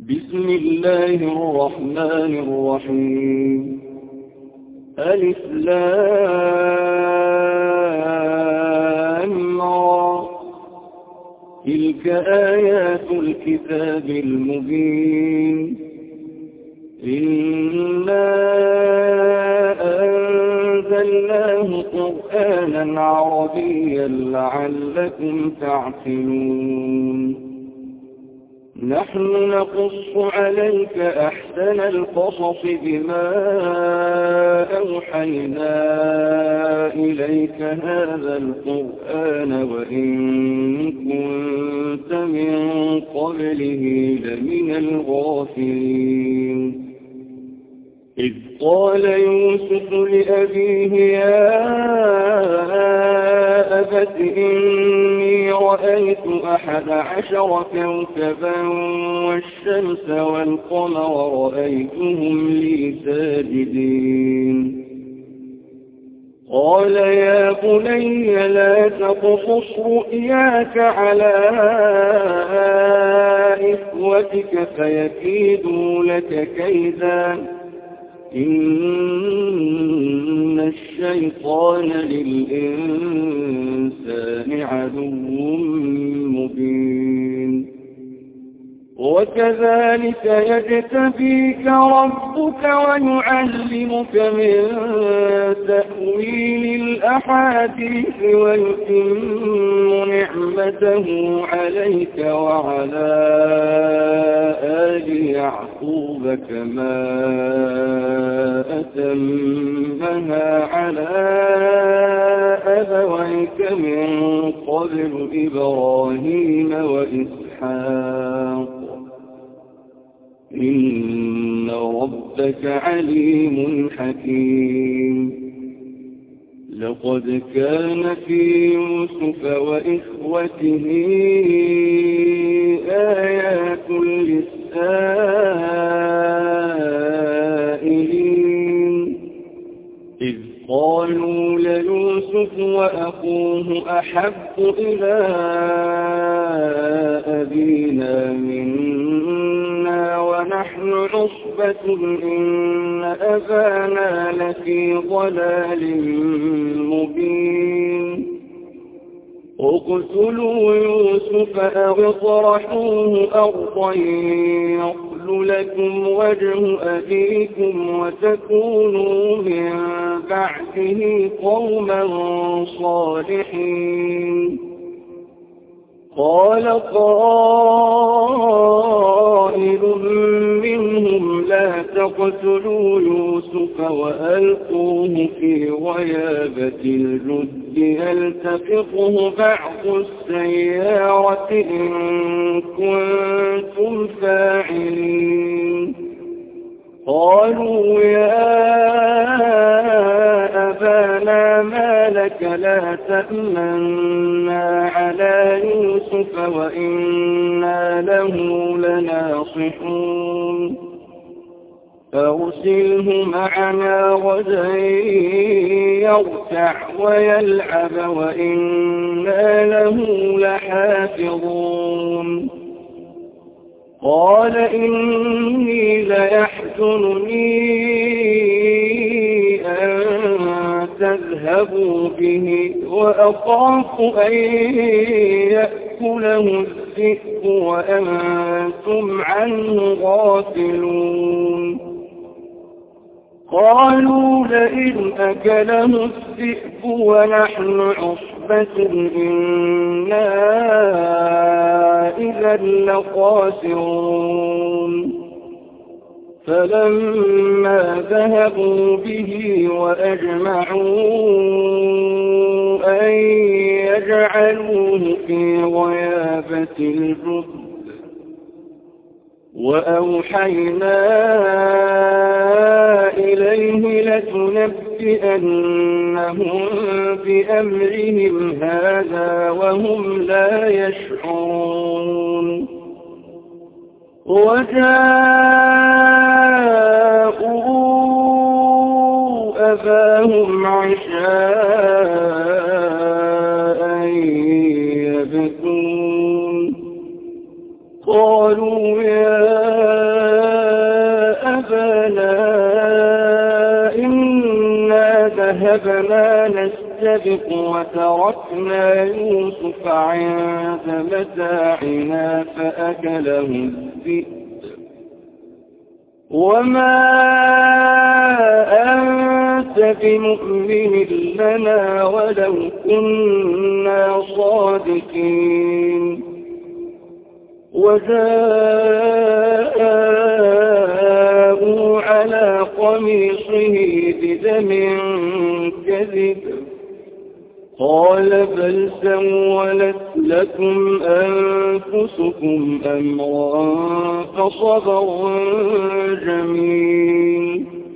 بسم الله الرحمن الرحيم. ألف لام را. تلك آيات الكتاب المبين. إنا أنزلناه قرآنا عربيا لعلكم تعقلون. نحن نقص عليك أحسن القصص بما أوحينا إليك هذا القرآن وإن كنت من قبله لمن الغافلين. إذ قال يوسف لأبيه يا أبت إني رأيت 11 كوكبا والشمس والقمر رأيتهم لي ساجدين. قال يا بني لا تقصص رؤياك على إخوتك فيكيدوا لك كيدا إن الشيطان للإنسان عدو مبين. وكذلك يجتبيك ربك ويعلمك من تأويل الأحاديث ويتم نعمته عليك وعلى آل يعقوب كما أتمها على أبويك من قبل إبراهيم وإسحاق إن ربك عليم حكيم. لقد كان في يوسف وإخوته آيات للسائلين إذ قالوا ليوسف وأخوه أحب إلى أبينا منا ونحن عصبة إن أبانا لفي ضلال مبين. اقتلوا يوسف أو اطرحوه أرضا يخل لكم وجه أبيكم وتكونوا من بعده قوما صالحين. قال قائل منهم لا تقتلوا يوسف وألقوه في غيابة الجد يلتقطه بعض السيارة إن كنتم فاعلين. قالوا يا أبانا ما لك لا تأمنا على يوسف وإنا له لناصحون. فأرسله معنا غدا يرتع ويلعب وإنا له لحافظون. قال إني ليحزنني أن تذهبوا به وأخاف أن يأكله الذئب وأنتم عنه غافلون. قالوا لئن أكله الذئب ونحن عصبة إنا إذا لخاسرون. فلما ذهبوا به وأجمعوا أن يجعلوه في غيابة الجب وأوحينا إليه لتنبئنهم بأمرهم هذا وهم لا يشعرون. وجاءوا أباهم عشاء يبكون. قالوا يا ذهبنا نستبق وتركنا يوسف عند متاعنا فأكله الذئب وما أنت بمؤمن لنا ولو كنا صادقين وجاءوا على قميصه بدم كذب قال بل سولت لكم أنفسكم أمرا فصبر جميل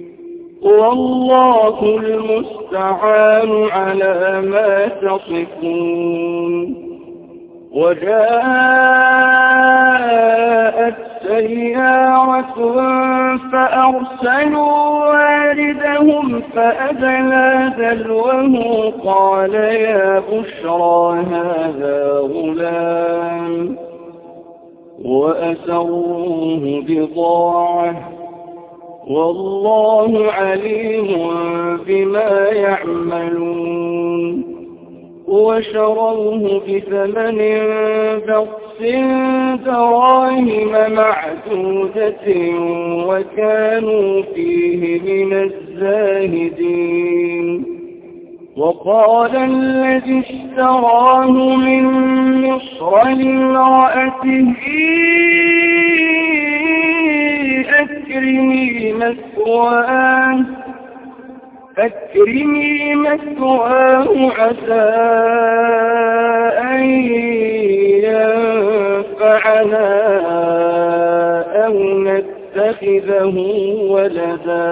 والله المستعان على ما تصفون وجاءت سيارة فأرسلوا واردهم فأدلى دلوه قال يا بشرى هذا غلام وأسروه بضاعة والله عليم بما يعملون وشروه بثمن بخس دراهم معدودة وكانوا فيه من الزاهدين وقال الذي اشتراه من مصر لامرأته أكرمي مثواه عسى أن ينفعنا أو نتخذه ولدا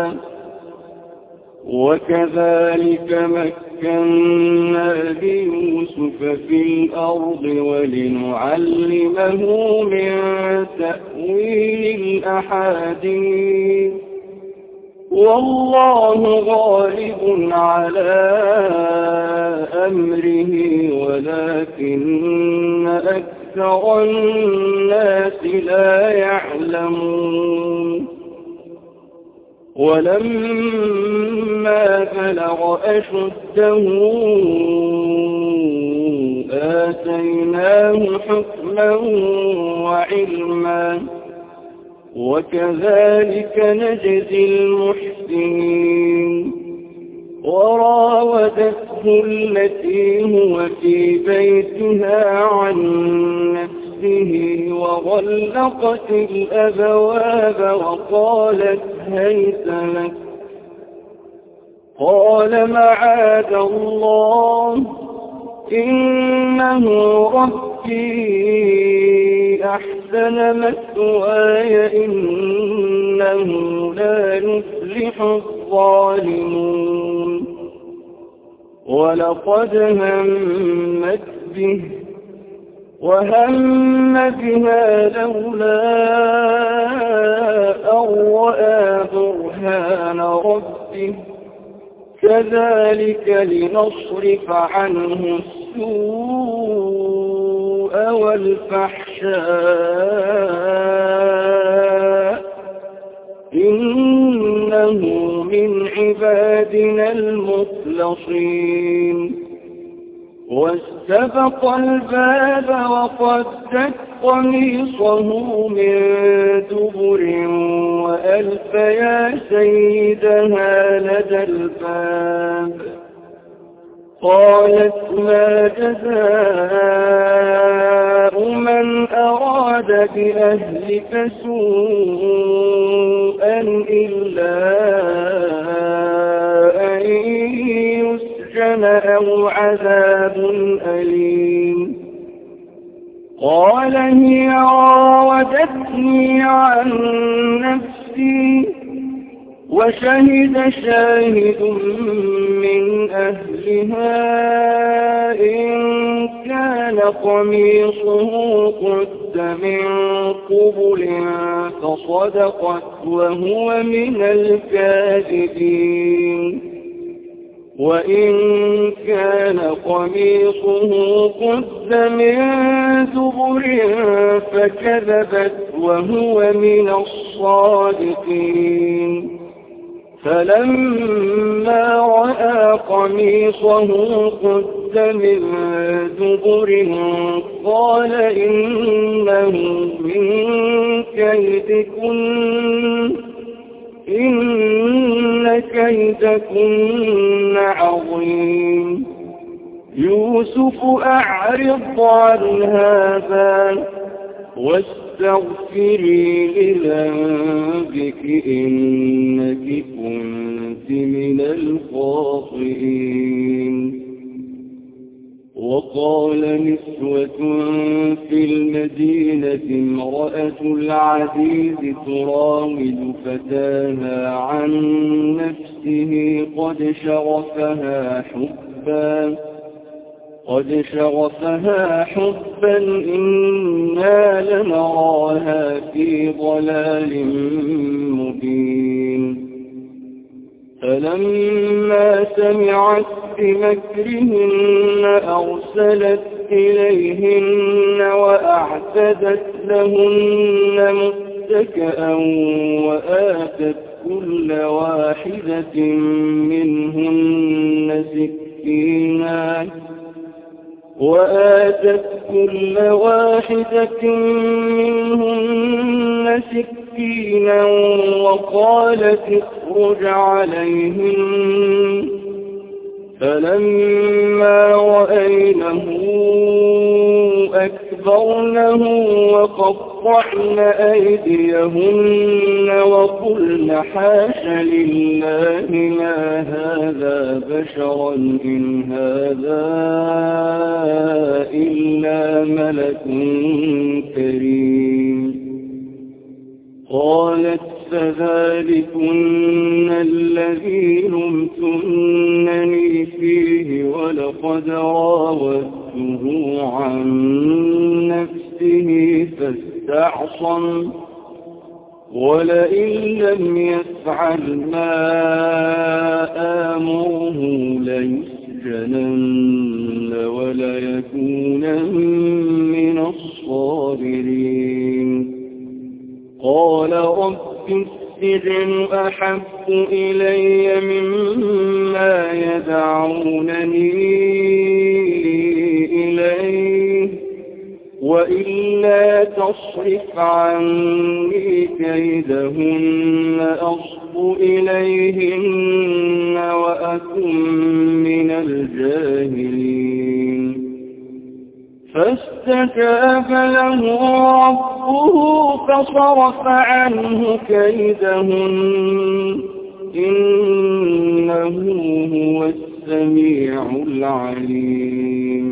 وكذلك مكنا ليوسف في الأرض ولنعلمه من تأويل الأحاديث والله غالب على أمره ولكن أكثر الناس لا يعلمون ولما بلغ أشده آتيناه حكما وعلما وكذلك نجزي المحسنين وراودته التي هو في بيتها عن نفسه وغلقت الأبواب وقالت هيت لك قال معاذ الله إنه ربي أحسن مثواي إنه لا يفلح الظالمون ولقد همت به وهم بها لولا أن رأى برهان ربه كذلك لنصرف عنه السوء والفحشاء إنه من عبادنا المخلصين واستبق الباب وقدت قميصه من دبر وألف يا سيدها لدى الباب قالت ما جزاء من أراد بأهلك سوءا إلا أن يسجن أو عذاب أليم قال هي راودتني عن نفسي وشهد شاهد من أهلها إن كان قميصه قد من قبل فصدقت وهو من الكاذبين وإن كان قميصه قد من دبر فكذبت وهو من الصادقين فلما رأى قميصه قد من دبر قال إنه من كيدكن إن كيدكن عظيم يوسف أعرض عن هذا واستغفري لذنبك إنك كنت من الخاطئين. وقال نسوة في المدينة امرأة العزيز تراود فتاها عن نفسه قد شغفها حبا إنا لنراها في ضلال مبين. فلما سمعت بمكرهن أرسلت إليهن وأعتدت لهن متكئا وآتت كل واحدة منهن سكينا وقالت اخرج عليهن. فلما رأينه أكبرنه وقطعن أيديهن وقلن حاش لله ما هذا بشرا إن هذا إلا ملك كريم. قالت فذلكن الذي لمتنني فيه ولقد راودته عن نفسه فاستعصم ولئن لم يفعل ما آمره ليسجنن وليكونن من الصاغرين. قال رب السجن أحب إلي مما يدعونني إليه وإلا تصرف عني كيدهن أصب إليهن وأكن من الجاهلين. فاستجاب له ربه فصرف عنه كيدهن إنه هو السميع العليم.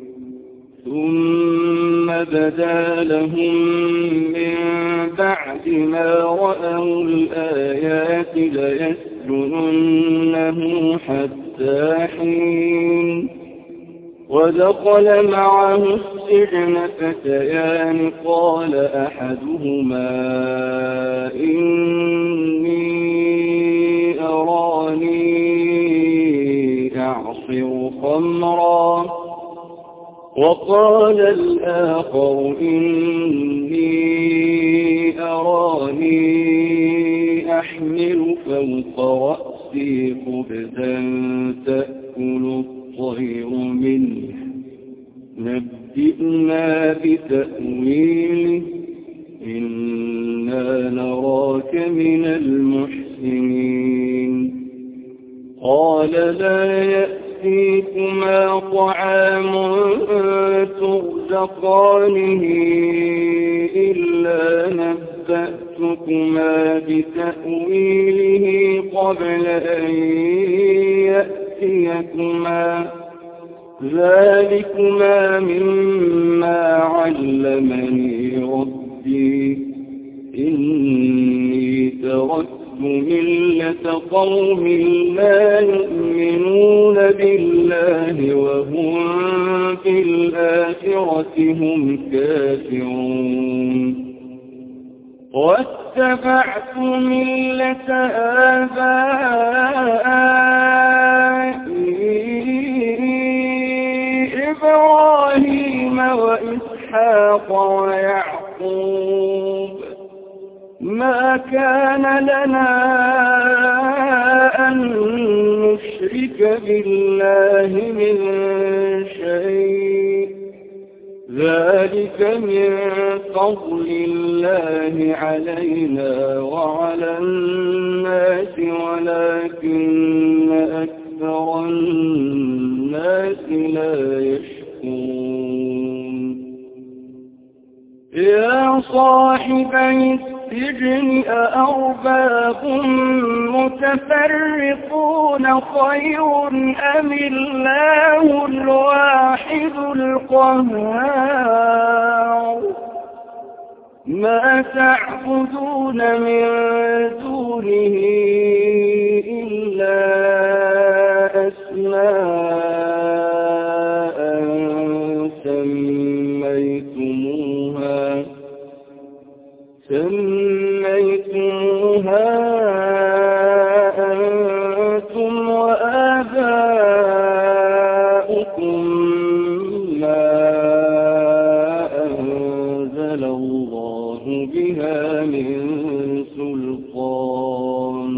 ثم بدا لهم من بعد ما رأوا الآيات ليسجننه حتى حين. ودخل معه السجن فتيان قال أحدهما إني أراني أعصر خمرا وقال الآخر إني أراني أحمل فوق رأسي خبزا تأكل الطير منه نبئنا بتأويله إنا نراك من المحسنين. قال لا يأتيكما طعام ترزقانه إلا نبأتكما بتأويله قبل أن يأتيكما ذلكما مما علمني ربي إني تركت ملة قوم لا يؤمنون بالله وهم بالآخرة هم كافرون. واتبعت ملة آبائي إبراهيم وإسحاق ويعقوب ما كان لنا أن نشرك بالله من شيء ذلك من فضل الله علينا وعلى الناس ولكن أكثر الناس لا يشكرون يا صاحبي السجن أأرباب متفرقون خير أم الله الواحد القهار ما تعبدون من دونه إلا أسماء سميتموها أنتم وآباؤكم ما أنزل الله بها من سلطان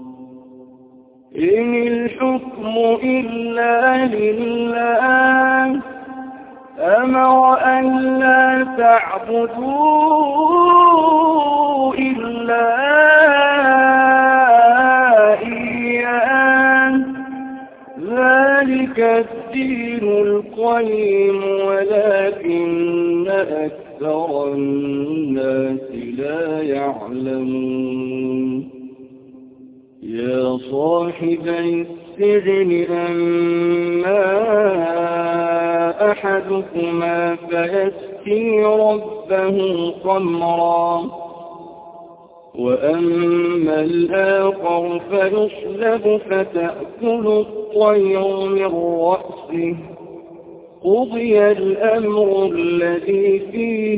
إن الحكم إلا لله أمر أن لا تعبدوا إلا إياه ذلك الدين القيم ولكن أكثر الناس لا يعلمون يا صاحبي السجن أما أحدكما فيسقي ربه خمرا وأما الآخر فيصلب فتأكل الطير من رأسه قضي الأمر الذي فيه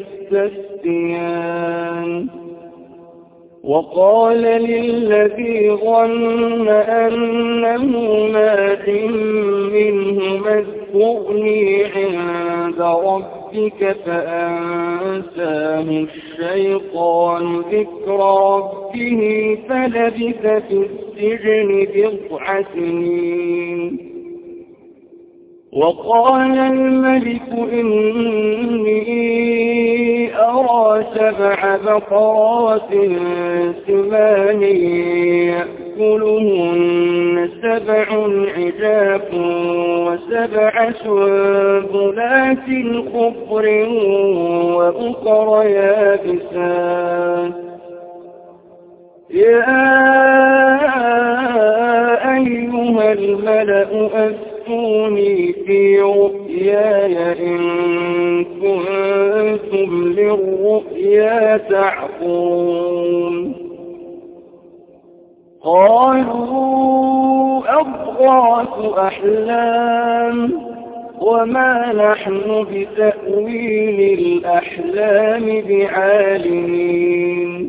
تستفتيان وقال للذي ظن أنه ناج منه اذكرني عند ربك فأنساه الشيطان ذكر ربه فلبث في السجن 9 سنين وقال الملك إني أرى 7 بقرات سمان يأكلهن 7 عجاف و7 سنبلات خضر وأخر يابسات يا أيها الملأ أفتوني في رؤياي إن كنتم للرؤيا تعقلون قالوا أضغاث أحلام وما نحن بتأويل الأحلام بعالمين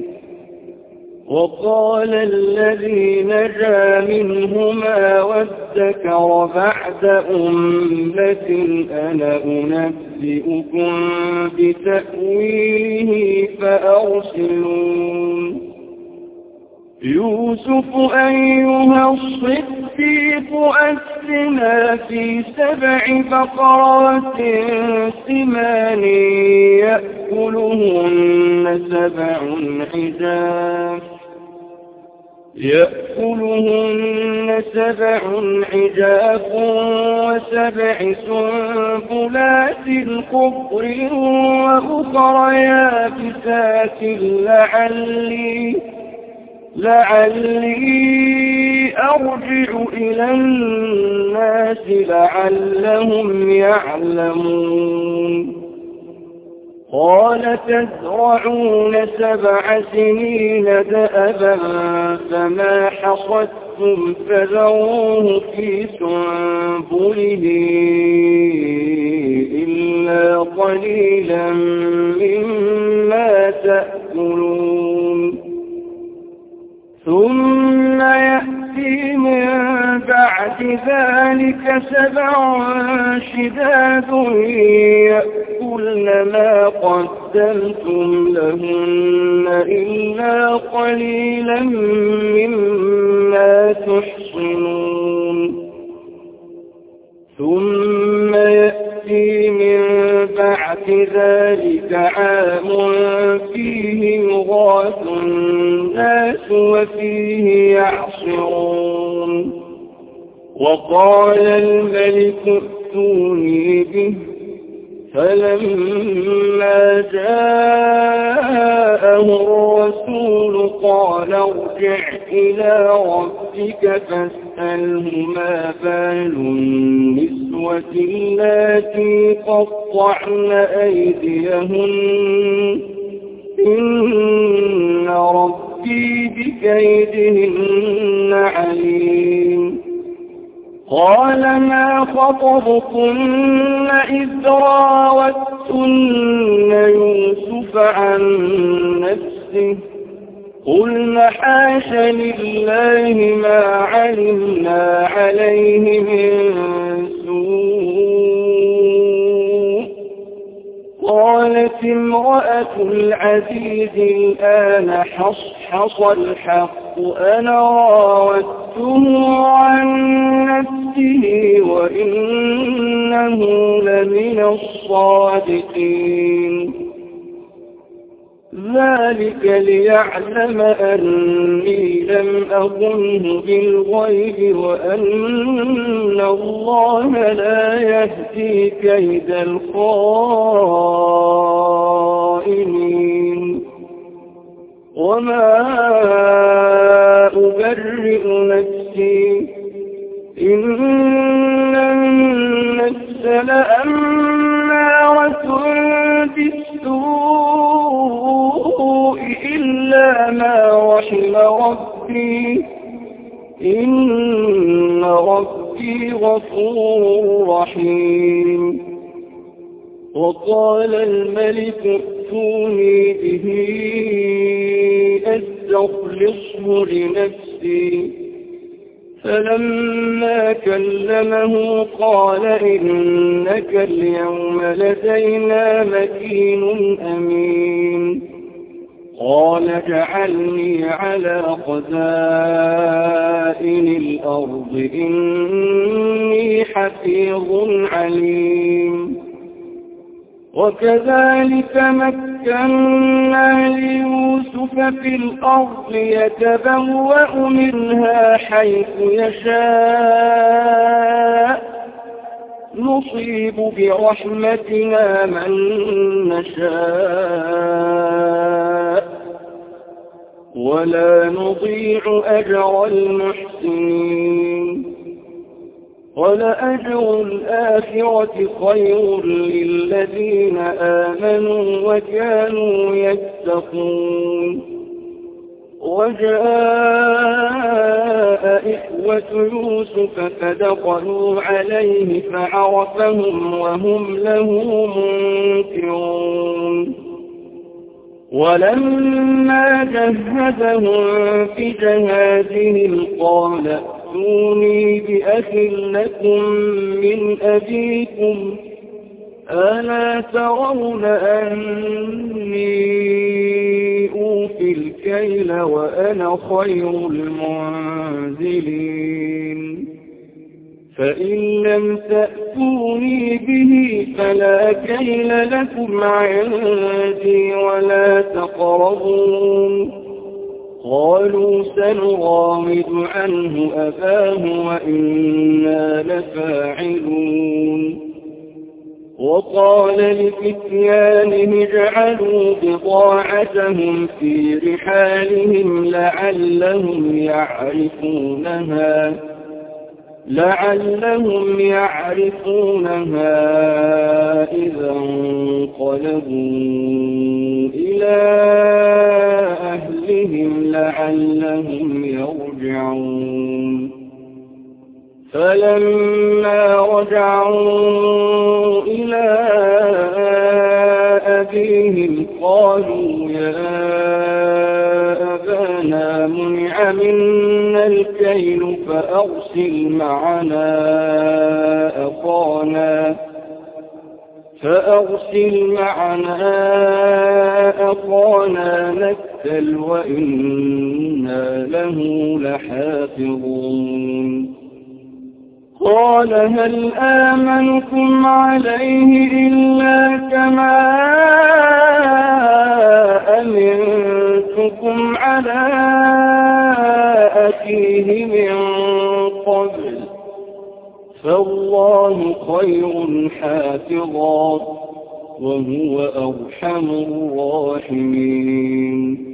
وقال الذي نجا منهما وادكر بعد أمة أنا أنبئكم بتأويله فأرسلون يوسف أيها الصديق أفتنا في 7 بقرات سمان يأكلهن 7 عجاف و7 سنبلات خضر وأخر يابسات لعلي أرجع إلى الناس لعلهم يعلمون قال تزرعون 7 سنين دأبا فما حصدتم فذروه في سنبله إلا قليلا مما تأكلون ثم يأتي من بعد ذلك 7 شداد يأكلون يأكلن ما قدمتم لهن إلا قليلا مما تحصنون ثم يأتي من بعد ذلك عام فيه يغاث الناس وفيه يعصرون وقال الملك ائتوني به فلما جاءه الرسول قال ارجع إلى ربك فاسأله ما بال النسوة اللاتي قطعن أيديهن إن ربي بكيدهن عليم قال ما خطبكن إذ راوتن يوسف عن نفسه قلن حاش لله ما علمنا عليه من سوء قالت امرأة العزيز الآن حصحص الحق أنا راودته عن نفسه وإنه لمن الصادقين ذلك ليعلم أني لم أخنه بالغيب وأن الله لا يهدي كيد الخائنين وما أبرئ نفسي إن النفس لأمارة بالسوء إلا ما رحم ربي إن ربي غفور رحيم وقال الملك ائتوني به أستخلصه لنفسي فلما كلمه قال إنك اليوم لدينا مكين أمين قال اجعلني على خزائن الأرض إني حفيظ عليم وكذلك مكنا ليوسف في الأرض يتبوأ منها حيث يشاء نصيب برحمتنا من نشاء ولا نضيع أجر المحسنين ولأجر الآخرة خير للذين آمنوا وكانوا يتقون وجاء إخوة يوسف فدخلوا عليه فعرفهم وهم له منكرون ولما جهزهم في جهازهم قال ائتوني بأخ لكم من أبيكم ألا ترون أني أوفي الكيل وأنا خير المنزلين فإن لم تأتوني به فلا كيل لكم عندي ولا تقربون قالوا سنراود عنه أباه وإنا لفاعلون وقال لفتيانه اجعلوا بضاعتهم في رحالهم لعلهم يعرفونها إذا انقلبوا إلى أهلهم لعلهم يرجعون فلما رجعوا إلى أبيهم قالوا يا أبانا منع منا الكيل فأرسل معنا أخانا نكتل وإنا له لحافظون قال هل آمنكم عليه إلا كما أمنتكم على أخيه من قبل فالله خير حافظا وهو أرحم الراحمين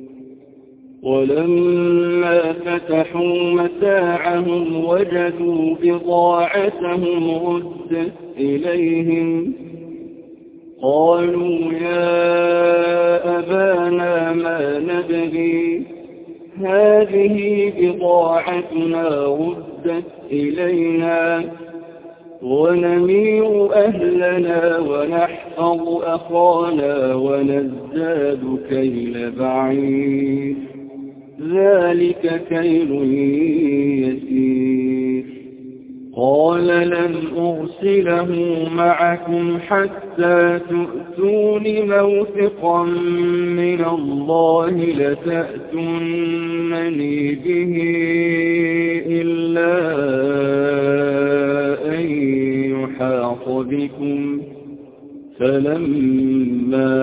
ولما فتحوا متاعهم وجدوا بضاعتهم ردت إليهم قالوا يا أبانا ما نبغي هذه بضاعتنا ردت إلينا ونمير أهلنا ونحفظ أخانا ونزداد كيل بعير ذلك كيل يسير قال لن أرسله معكم حتى تؤتون موثقا من الله لتأتونني به إلا أن يحاط بكم فلما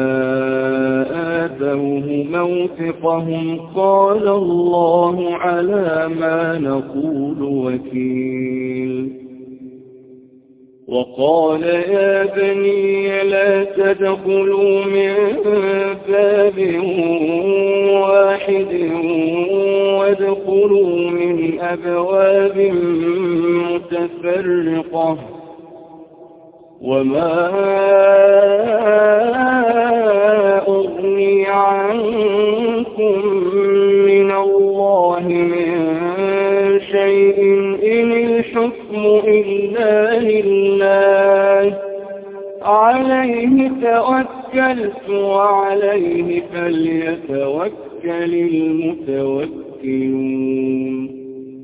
آتوه موثقهم قال الله على ما نقول وكيل وقال يا بني لا تدخلوا من باب واحد وادخلوا من أبواب متفرقة وما أغني عنكم من الله من شيء إن الحكم إلا لله عليه توكلت وعليه فليتوكل المتوكلون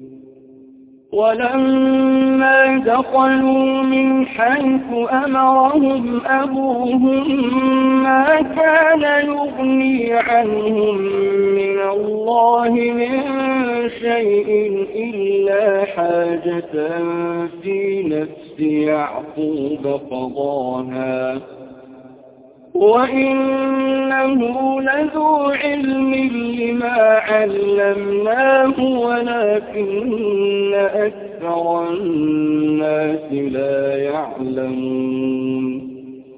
ولما دخلوا من حيث أمرهم أبوهم ما كان يغني عنهم من الله من شيء إلا حاجة في نفس يعقوب قضاها وإنه لذو علم لما علمناه ولكن أكثر الناس لا يعلمون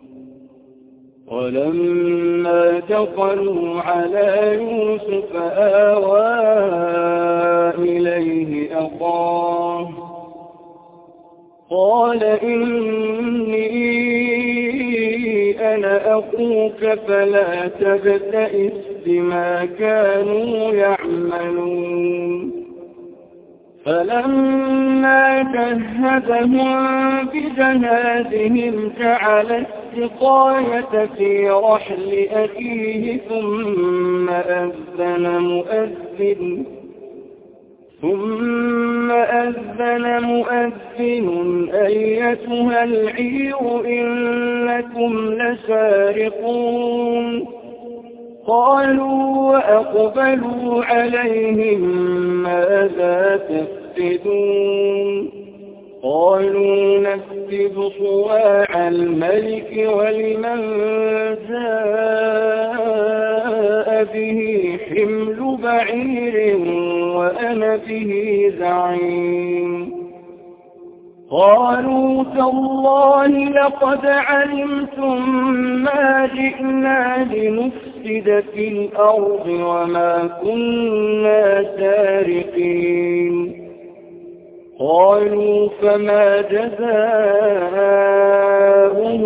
ولما دخلوا على يوسف آوى إليه أخاه قال إني أنا أخوك فلا تبتئس بما كانوا يعملون فلما جهزهم بجهازهم جعل السقاية في رحل أخيه ثم أذن مؤذن أيتها العير إنكم لسارقون قالوا وأقبلوا عليهم ماذا تفقدون قالوا نفقد صواع الملك ولمن جاء به حمل بعير وأنا به زعيم قالوا تالله لقد علمتم ما جئنا لنفسد في الأرض وما كنا سارقين قالوا فما جزاؤه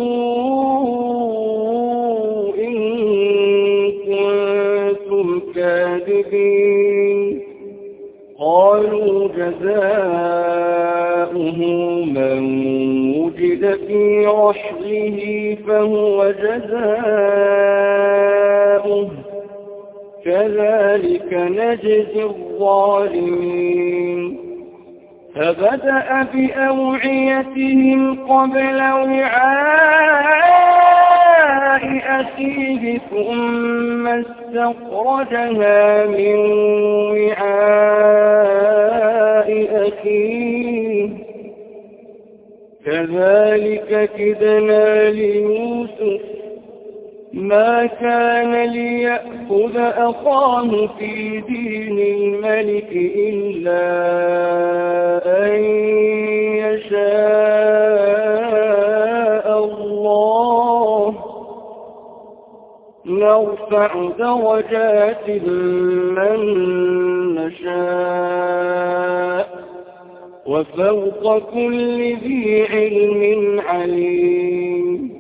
إن كنتم كاذبين قالوا جزاؤه من وجد في رحله فهو جزاؤه كذلك نجزي الظالمين فبدأ بأوعيتهم قبل وعاء أخيه ثم استخرجها من وعاء أخيه كذلك كدنا ليوسف ما كان ليأخذ أخاه في دين الملك إلا أن يشاء الله نرفع درجات من نشاء وفوق كل ذي علم عليم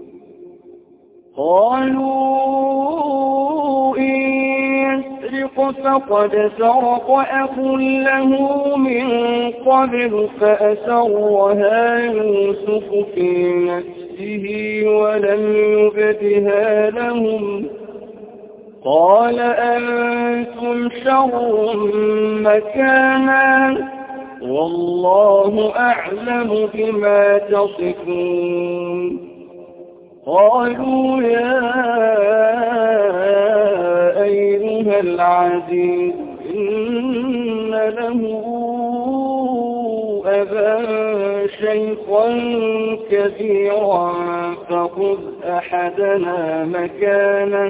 قالوا إن يسرق فقد سرق أخ له من قبل فأسرها يوسف في نفسه ولم يبدها لهم قال أنتم شر مكانا والله أعلم بما تصفون قالوا يا أيها العزيز إن له أبا شيخا كبيرا فخذ أحدنا مكانه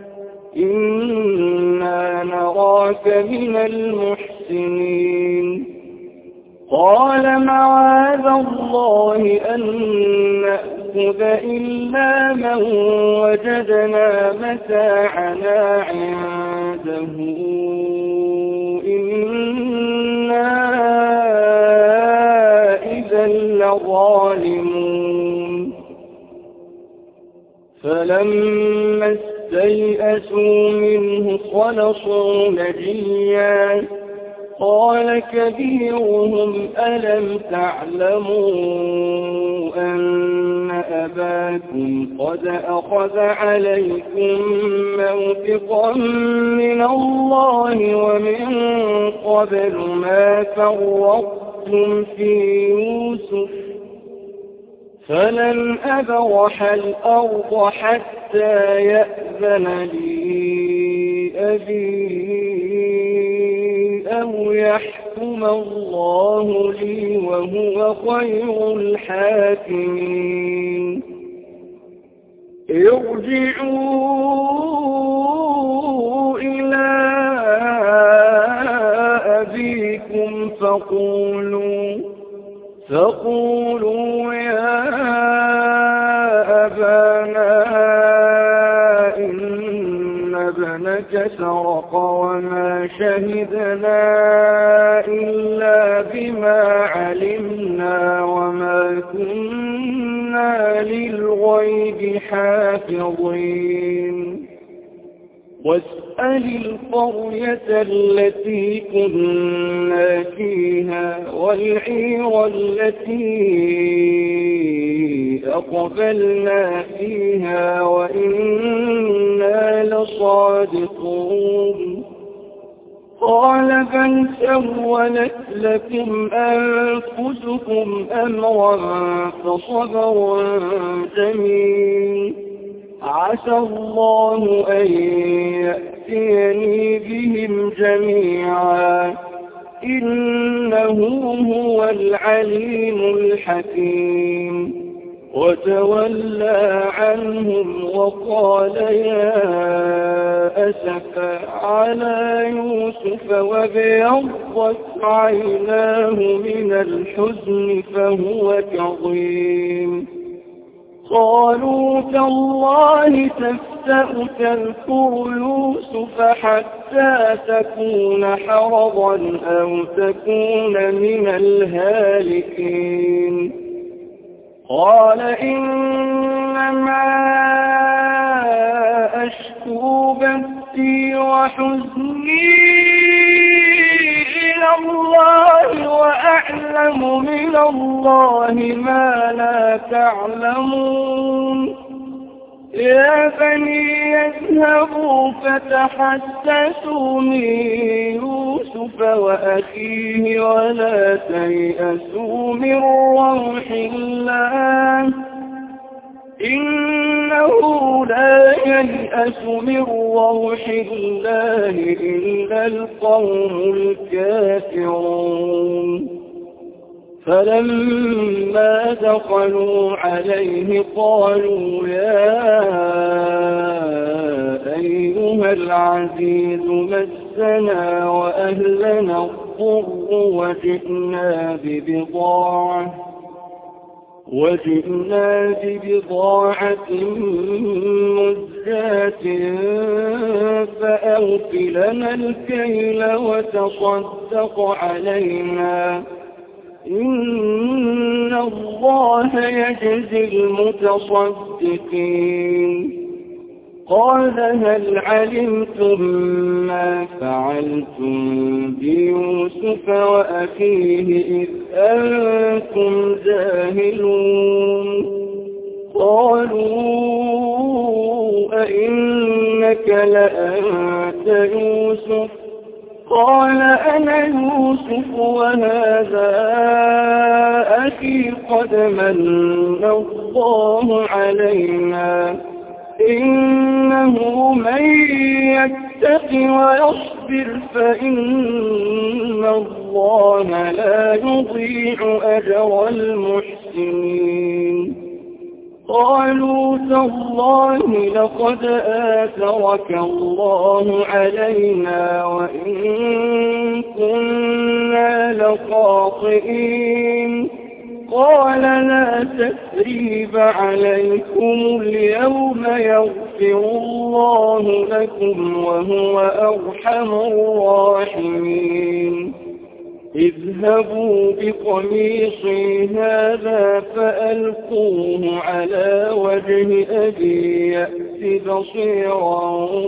إنا نراك من المحسنين قال معاذ الله أن نأخذ إلا من وجدنا متاعنا عنده إنا إذا لظالمون فلما استيئسوا منه خلصوا نجيا قال كبيرهم ألم تعلموا أن أباكم قد أخذ عليكم موثقا من الله ومن قبل ما فرطتم في يوسف فلن أبرح الأرض حتى يأذن لي أبي أو يحكم الله لي وهو خير الحاكمين ارجعوا إلى أبيكم فقولوا يا أبانا إن ابنك سرق وما شهدنا إلا بما علمنا وما كنا للغيب حافظين واسأل القرية التي كنا فيها والعير التي أقبلنا فيها وإنا لصادقون قال بل سولت لكم أنفسكم أمرا فصبر جميل عسى الله أن يأتيني بهم جميعا إنه هو العليم الحكيم وتولى عنهم وقال يا أسفا على يوسف وابيضت عيناه من الحزن فهو كظيم قالوا تالله تفتأ تذكر يوسف حتى تكون حرضا أو تكون من الهالكين قال إنما أشكو بثي وحزني إلى الله وأعلم من الله ما لا تعلمون يا بني اذهبوا فتحسسوا من يوسف وأخيه ولا تيأسوا من روح الله إنه لا ييأس من روح الله إلا القوم الكافرون فلما دخلوا عليه قالوا يا أيها العزيز مسنا وأهلنا الضر وجئنا ببضاعة مزجاة فأوف لنا الكيل وتصدق علينا إن الله يجزي المتصدقين قال هل علمتم ما فعلتم بيوسف وأخيه إذ أنتم جاهلون قالوا أئنك لأنت يوسف قال أنا يوسف وهذا أخي قد من الله علينا إنه من يتق ويصبر فإن الله لا يضيع أجر المحسنين قالوا تالله لقد آثرك الله علينا وإن كنا لخاطئين قال لا تثريب عليكم اليوم يغفر الله لكم وهو أرحم الراحمين اذهبوا بقميصي هذا فألقوه على وجه أبي يأت بصيرا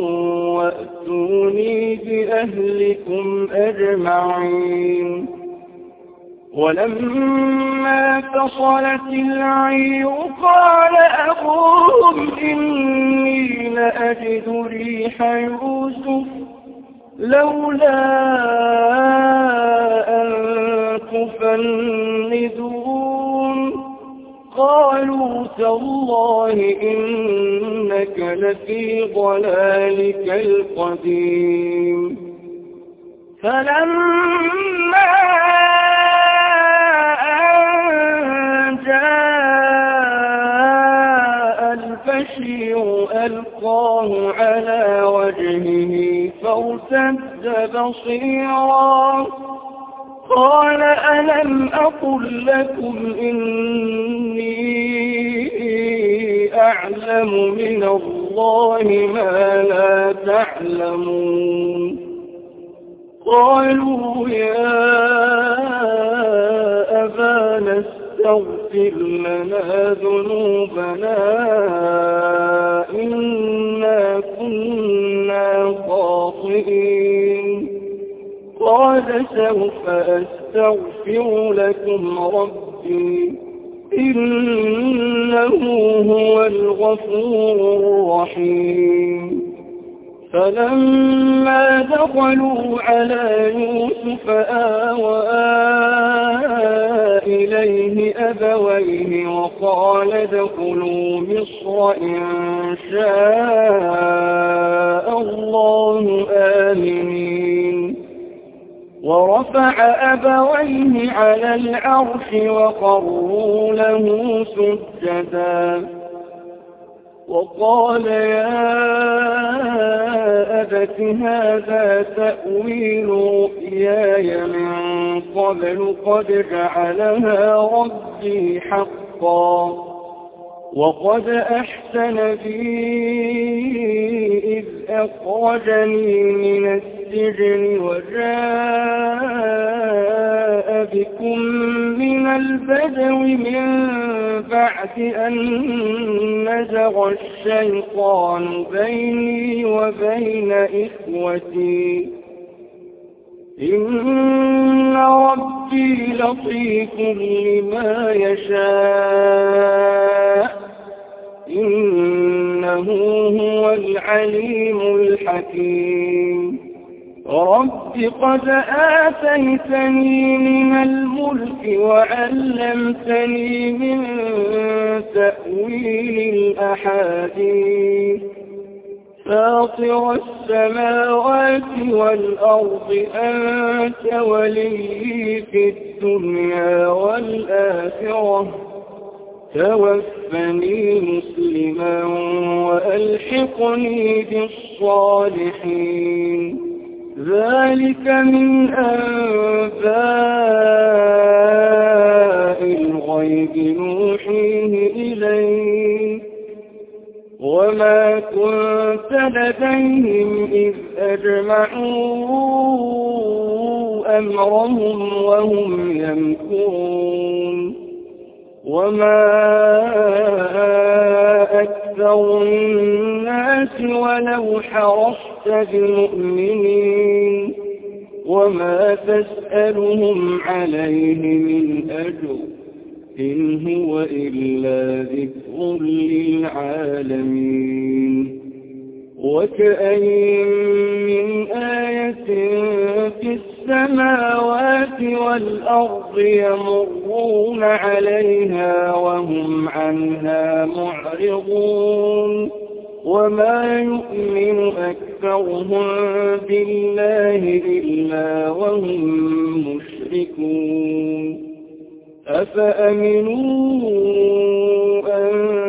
وأتوني بأهلكم أجمعين ولما فصلت العير قال أبوهم إني لأجد ريح يوسف لولا أن تفندون قالوا تالله إنك لفي ضلالك القديم فلما البشير ألقاه على وجهه فارتد بصيرا قال ألم أقل لكم إني أعلم من الله ما لا تعلمون قالوا يا أبانا استغفر لنا ذنوبنا إنا كنا خاطئين قال سوف أستغفر لكم ربي إنه هو الغفور الرحيم فلما دخلوا على يوسف آوى إليه أبويه وقال ادخلوا مصر إن شاء الله آمنين ورفع أبويه على العرش وقروا له سجدا وقال يا أبت هذا تأويل رؤياي من قبل قد جعلها ربي حقا وقد أحسن بي إذ أخرجني من السجن وجاء بكم من البدو من بعد أن نزغ الشيطان بيني وبين إخوتي إن ربي لطيف لما يشاء إنه هو العليم الحكيم رب قد آتيتني من الملك وعلمتني من تأويل الأحاديث فاطر السماوات والأرض أنت ولي في الدنيا والآخرة توفني مسلما وألحقني بالصالحين ذلك من أنباء الغيب نوحيه إليك وما كنت لديهم إذ أجمعوا أمرهم وهم يمكرون وما أكثر الناس ولو حرصت بمؤمنين وما تسألهم عليه من أجر إن هو إلا ذكر للعالمين وكأين من آية في السماوات والأرض يمرون عليها وهم عنها معرضون وما يؤمن أكثرهم بالله إلا وهم مشركون أفأمنوا أن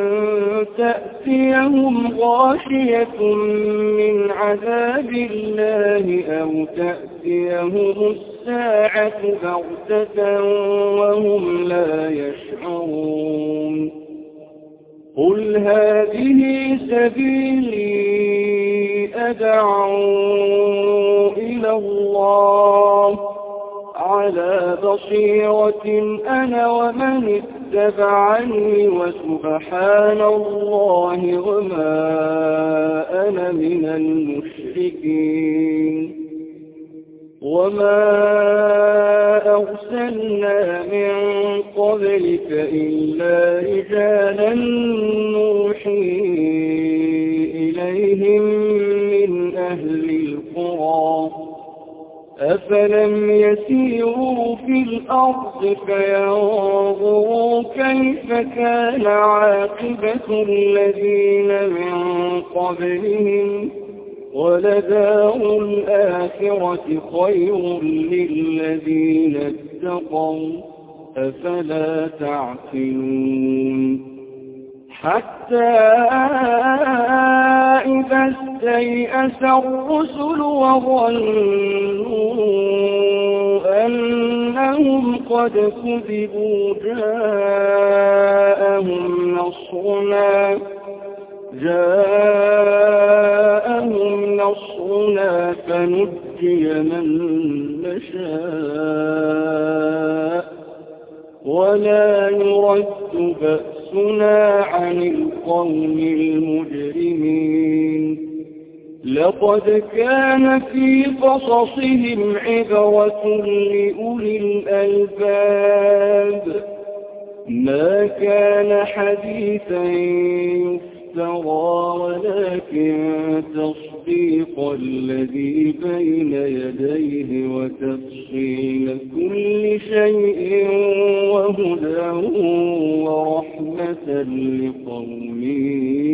تأتيهم غاشية من عذاب الله أو تأتيهم الساعة بغتة وهم لا يشعرون قل هذه سبيلي أدعو إلى الله على بصيرة أنا ومن اتبعني وسبحان الله وما أنا من المشركين وما أرسلنا من قبلك إلا رجالا نوحي إليهم من أهل القرى أفلم يسيروا في الأرض فينظروا كيف كان عاقبة الذين من قبلهم ولدار الآخرة خير للذين اتقوا أفلا تعقلون حتى إذا استيأس الرسل وظنوا أنهم قد كذبوا جاءهم نصرنا فنجي من نشاء ولا يرد بأسنا عن القوم المجرمين لقد كان في قصصهم عبرة لأولي الألباب ما كان حديثا يفترى ولكن تصديق الذي بين يديه وتفصيل كل شيء وهدى ورحمة لقوم